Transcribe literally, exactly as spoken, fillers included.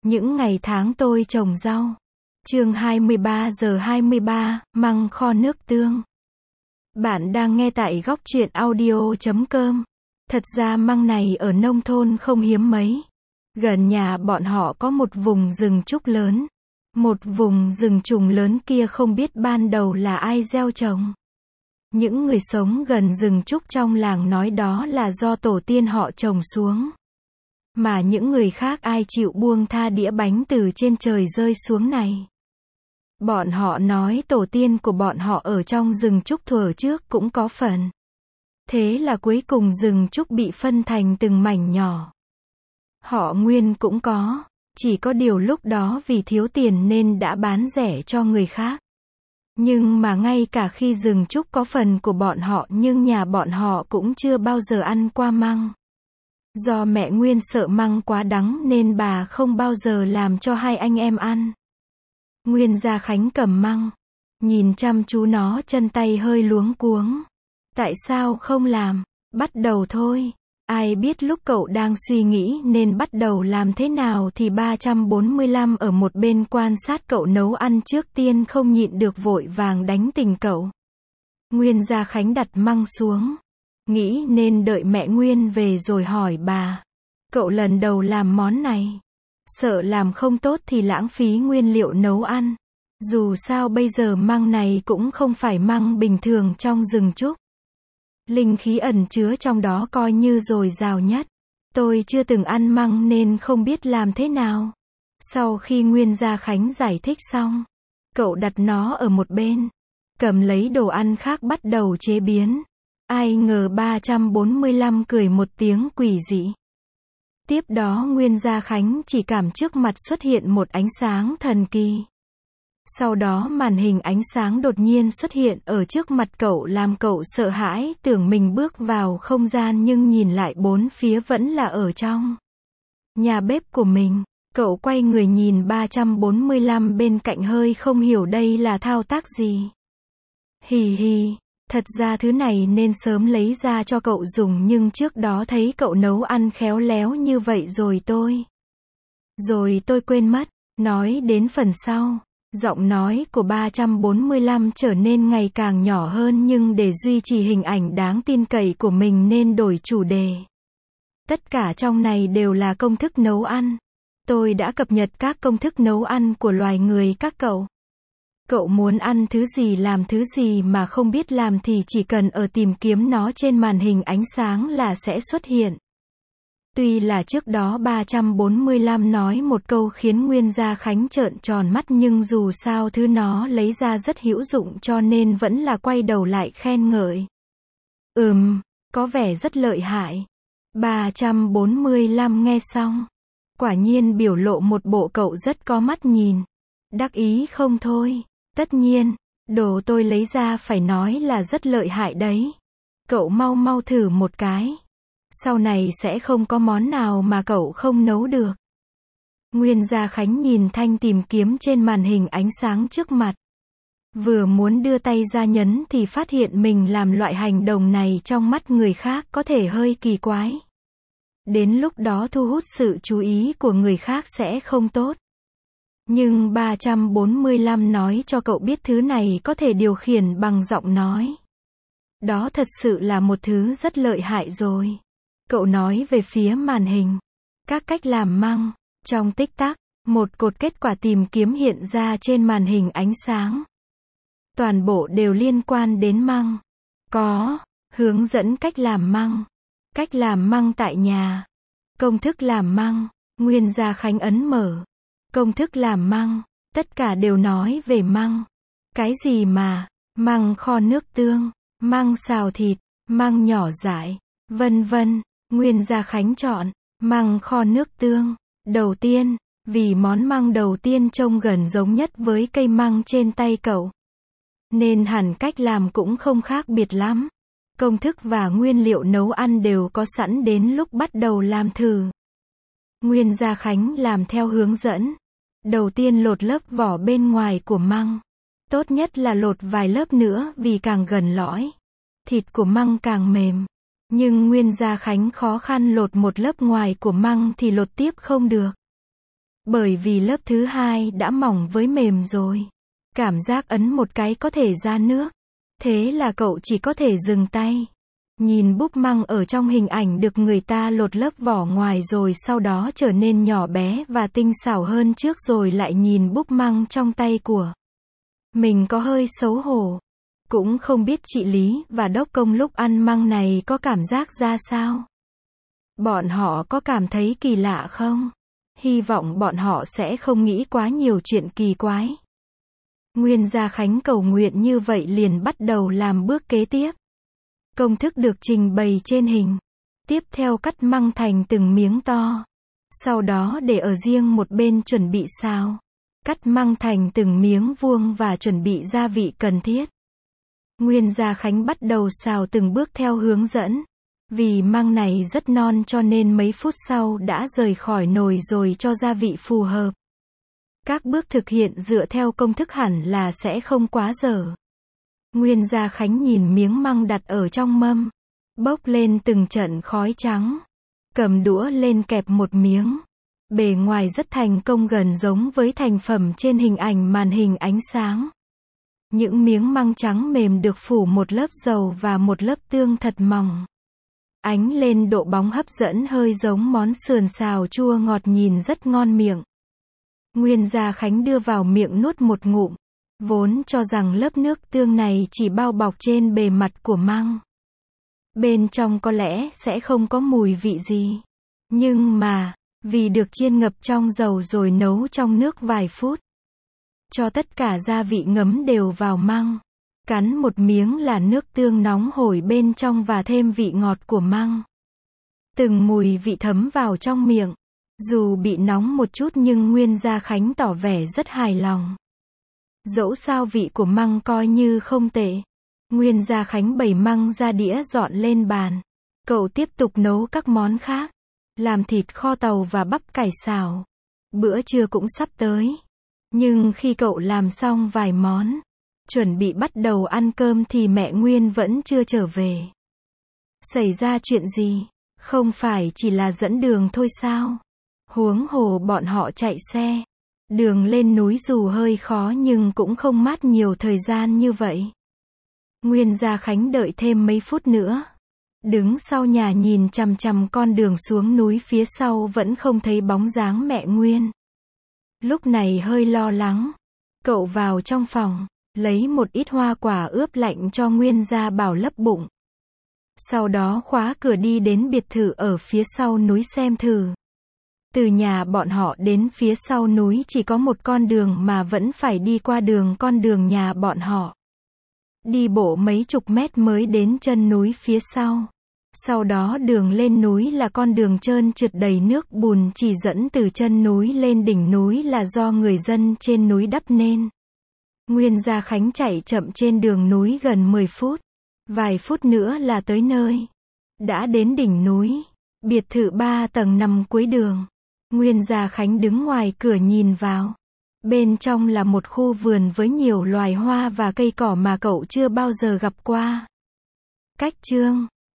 Những ngày tháng tôi trồng rau. Chương hai mươi ba giờ hai mươi ba, măng kho nước tương. Bạn đang nghe tại góc truyện audio chấm com. Thật ra măng này ở nông thôn không hiếm mấy. Gần nhà bọn họ có một vùng rừng trúc lớn. Một vùng rừng trùng lớn kia không biết ban đầu là ai gieo trồng. Những người sống gần rừng trúc trong làng nói đó là do tổ tiên họ trồng xuống. Mà những người khác ai chịu buông tha đĩa bánh từ trên trời rơi xuống này. Bọn họ nói tổ tiên của bọn họ ở trong rừng trúc thuở trước cũng có phần. Thế là cuối cùng rừng trúc bị phân thành từng mảnh nhỏ. Họ Nguyên cũng có, chỉ có điều lúc đó vì thiếu tiền nên đã bán rẻ cho người khác. Nhưng mà ngay cả khi rừng trúc có phần của bọn họ nhưng nhà bọn họ cũng chưa bao giờ ăn qua măng. Do mẹ Nguyên sợ măng quá đắng nên bà không bao giờ làm cho hai anh em ăn. Nguyên Gia Khánh cầm măng, nhìn chăm chú nó chân tay hơi luống cuống. Tại sao không làm? Bắt đầu thôi. Ai biết lúc cậu đang suy nghĩ nên bắt đầu làm thế nào thì ba trăm bốn mươi lăm ở một bên quan sát cậu nấu ăn trước tiên không nhịn được vội vàng đánh tỉnh cậu. Nguyên Gia Khánh đặt măng xuống. Nghĩ nên đợi mẹ Nguyên về rồi hỏi bà. Cậu lần đầu làm món này. Sợ làm không tốt thì lãng phí nguyên liệu nấu ăn. Dù sao bây giờ măng này cũng không phải măng bình thường trong rừng trúc. Linh khí ẩn chứa trong đó coi như dồi dào nhất. Tôi chưa từng ăn măng nên không biết làm thế nào. Sau khi Nguyên Gia Khánh giải thích xong, cậu đặt nó ở một bên. Cầm lấy đồ ăn khác bắt đầu chế biến. Ai ngờ ba trăm bốn mươi lăm cười một tiếng quỷ dị. Tiếp đó Nguyên Gia Khánh chỉ cảm trước mặt xuất hiện một ánh sáng thần kỳ. Sau đó màn hình ánh sáng đột nhiên xuất hiện ở trước mặt cậu làm cậu sợ hãi tưởng mình bước vào không gian nhưng nhìn lại bốn phía vẫn là ở trong nhà bếp của mình. Cậu quay người nhìn ba trăm bốn mươi lăm bên cạnh hơi không hiểu đây là thao tác gì. Hì hì. Thật ra thứ này nên sớm lấy ra cho cậu dùng nhưng trước đó thấy cậu nấu ăn khéo léo như vậy rồi tôi. Rồi tôi quên mất. Nói đến phần sau, giọng nói của ba trăm bốn mươi lăm trở nên ngày càng nhỏ hơn nhưng để duy trì hình ảnh đáng tin cậy của mình nên đổi chủ đề. Tất cả trong này đều là công thức nấu ăn. Tôi đã cập nhật các công thức nấu ăn của loài người các cậu. Cậu muốn ăn thứ gì làm thứ gì mà không biết làm thì chỉ cần ở tìm kiếm nó trên màn hình ánh sáng là sẽ xuất hiện. Tuy là trước đó ba trăm bốn mươi lăm nói một câu khiến Nguyên Gia Khánh trợn tròn mắt nhưng dù sao thứ nó lấy ra rất hữu dụng cho nên vẫn là quay đầu lại khen ngợi. Ừm, có vẻ rất lợi hại. ba trăm bốn mươi lăm nghe xong. Quả nhiên biểu lộ một bộ cậu rất có mắt nhìn. Đắc ý không thôi. Tất nhiên, đồ tôi lấy ra phải nói là rất lợi hại đấy. Cậu mau mau thử một cái. Sau này sẽ không có món nào mà cậu không nấu được. Nguyên Gia Khánh nhìn thanh tìm kiếm trên màn hình ánh sáng trước mặt. Vừa muốn đưa tay ra nhấn thì phát hiện mình làm loại hành động này trong mắt người khác có thể hơi kỳ quái. Đến lúc đó thu hút sự chú ý của người khác sẽ không tốt. Nhưng ba trăm bốn mươi lăm nói cho cậu biết thứ này có thể điều khiển bằng giọng nói. Đó thật sự là một thứ rất lợi hại rồi. Cậu nói về phía màn hình. Các cách làm măng. Trong tích tắc, một cột kết quả tìm kiếm hiện ra trên màn hình ánh sáng. Toàn bộ đều liên quan đến măng. Có, hướng dẫn cách làm măng. Cách làm măng tại nhà. Công thức làm măng. Nguyên Gia Khánh ấn mở. Công thức làm măng, tất cả đều nói về măng. Cái gì mà, măng kho nước tương, măng xào thịt, măng nhỏ dại, vân vân. Nguyên Gia Khánh chọn, măng kho nước tương. Đầu tiên, vì món măng đầu tiên trông gần giống nhất với cây măng trên tay cậu. Nên hẳn cách làm cũng không khác biệt lắm. Công thức và nguyên liệu nấu ăn đều có sẵn đến lúc bắt đầu làm thử. Nguyên Gia Khánh làm theo hướng dẫn. Đầu tiên lột lớp vỏ bên ngoài của măng. Tốt nhất là lột vài lớp nữa vì càng gần lõi, thịt của măng càng mềm. Nhưng Nguyên Gia Khánh khó khăn lột một lớp ngoài của măng thì lột tiếp không được. Bởi vì lớp thứ hai đã mỏng với mềm rồi. Cảm giác ấn một cái có thể ra nước. Thế là cậu chỉ có thể dừng tay. Nhìn búp măng ở trong hình ảnh được người ta lột lớp vỏ ngoài rồi sau đó trở nên nhỏ bé và tinh xảo hơn trước rồi lại nhìn búp măng trong tay của mình có hơi xấu hổ. Cũng không biết chị Lý và Đốc Công lúc ăn măng này có cảm giác ra sao. Bọn họ có cảm thấy kỳ lạ không? Hy vọng bọn họ sẽ không nghĩ quá nhiều chuyện kỳ quái. Nguyên Gia Khánh cầu nguyện như vậy liền bắt đầu làm bước kế tiếp. Công thức được trình bày trên hình. Tiếp theo cắt măng thành từng miếng to. Sau đó để ở riêng một bên chuẩn bị xào. Cắt măng thành từng miếng vuông và chuẩn bị gia vị cần thiết. Nguyên Gia Khánh bắt đầu xào từng bước theo hướng dẫn. Vì măng này rất non cho nên mấy phút sau đã rời khỏi nồi rồi cho gia vị phù hợp. Các bước thực hiện dựa theo công thức hẳn là sẽ không quá dở. Nguyên Gia Khánh nhìn miếng măng đặt ở trong mâm. Bốc lên từng trận khói trắng. Cầm đũa lên kẹp một miếng. Bề ngoài rất thành công gần giống với thành phẩm trên hình ảnh màn hình ánh sáng. Những miếng măng trắng mềm được phủ một lớp dầu và một lớp tương thật mỏng. Ánh lên độ bóng hấp dẫn hơi giống món sườn xào chua ngọt nhìn rất ngon miệng. Nguyên Gia Khánh đưa vào miệng nuốt một ngụm. Vốn cho rằng lớp nước tương này chỉ bao bọc trên bề mặt của măng. Bên trong có lẽ sẽ không có mùi vị gì. Nhưng mà, vì được chiên ngập trong dầu rồi nấu trong nước vài phút. Cho tất cả gia vị ngấm đều vào măng. Cắn một miếng là nước tương nóng hổi bên trong và thêm vị ngọt của măng. Từng mùi vị thấm vào trong miệng. Dù bị nóng một chút nhưng Nguyên Gia Khánh tỏ vẻ rất hài lòng. Dẫu sao vị của măng coi như không tệ. Nguyên Gia Khánh bày măng ra đĩa dọn lên bàn. Cậu tiếp tục nấu các món khác. Làm thịt kho tàu và bắp cải xào. Bữa trưa cũng sắp tới. Nhưng khi cậu làm xong vài món, chuẩn bị bắt đầu ăn cơm thì mẹ Nguyên vẫn chưa trở về. Xảy ra chuyện gì? Không phải chỉ là dẫn đường thôi sao? Huống hồ bọn họ chạy xe. Đường lên núi dù hơi khó nhưng cũng không mất nhiều thời gian như vậy. Nguyên Gia Khánh đợi thêm mấy phút nữa. Đứng sau nhà nhìn chằm chằm con đường xuống núi phía sau vẫn không thấy bóng dáng mẹ Nguyên. Lúc này hơi lo lắng. Cậu vào trong phòng, lấy một ít hoa quả ướp lạnh cho Nguyên Gia Bảo lấp bụng. Sau đó khóa cửa đi đến biệt thự ở phía sau núi xem thử. Từ nhà bọn họ đến phía sau núi chỉ có một con đường mà vẫn phải đi qua đường con đường nhà bọn họ. Đi bộ mấy chục mét mới đến chân núi phía sau. Sau đó đường lên núi là con đường trơn trượt đầy nước bùn chỉ dẫn từ chân núi lên đỉnh núi là do người dân trên núi đắp nên. Nguyên Gia Khánh chạy chậm trên đường núi gần mười phút. Vài phút nữa là tới nơi. Đã đến đỉnh núi. Biệt thự ba tầng nằm cuối đường. Nguyên Gia Khánh đứng ngoài cửa nhìn vào. Bên trong là một khu vườn với nhiều loài hoa và cây cỏ mà cậu chưa bao giờ gặp qua. Cách chương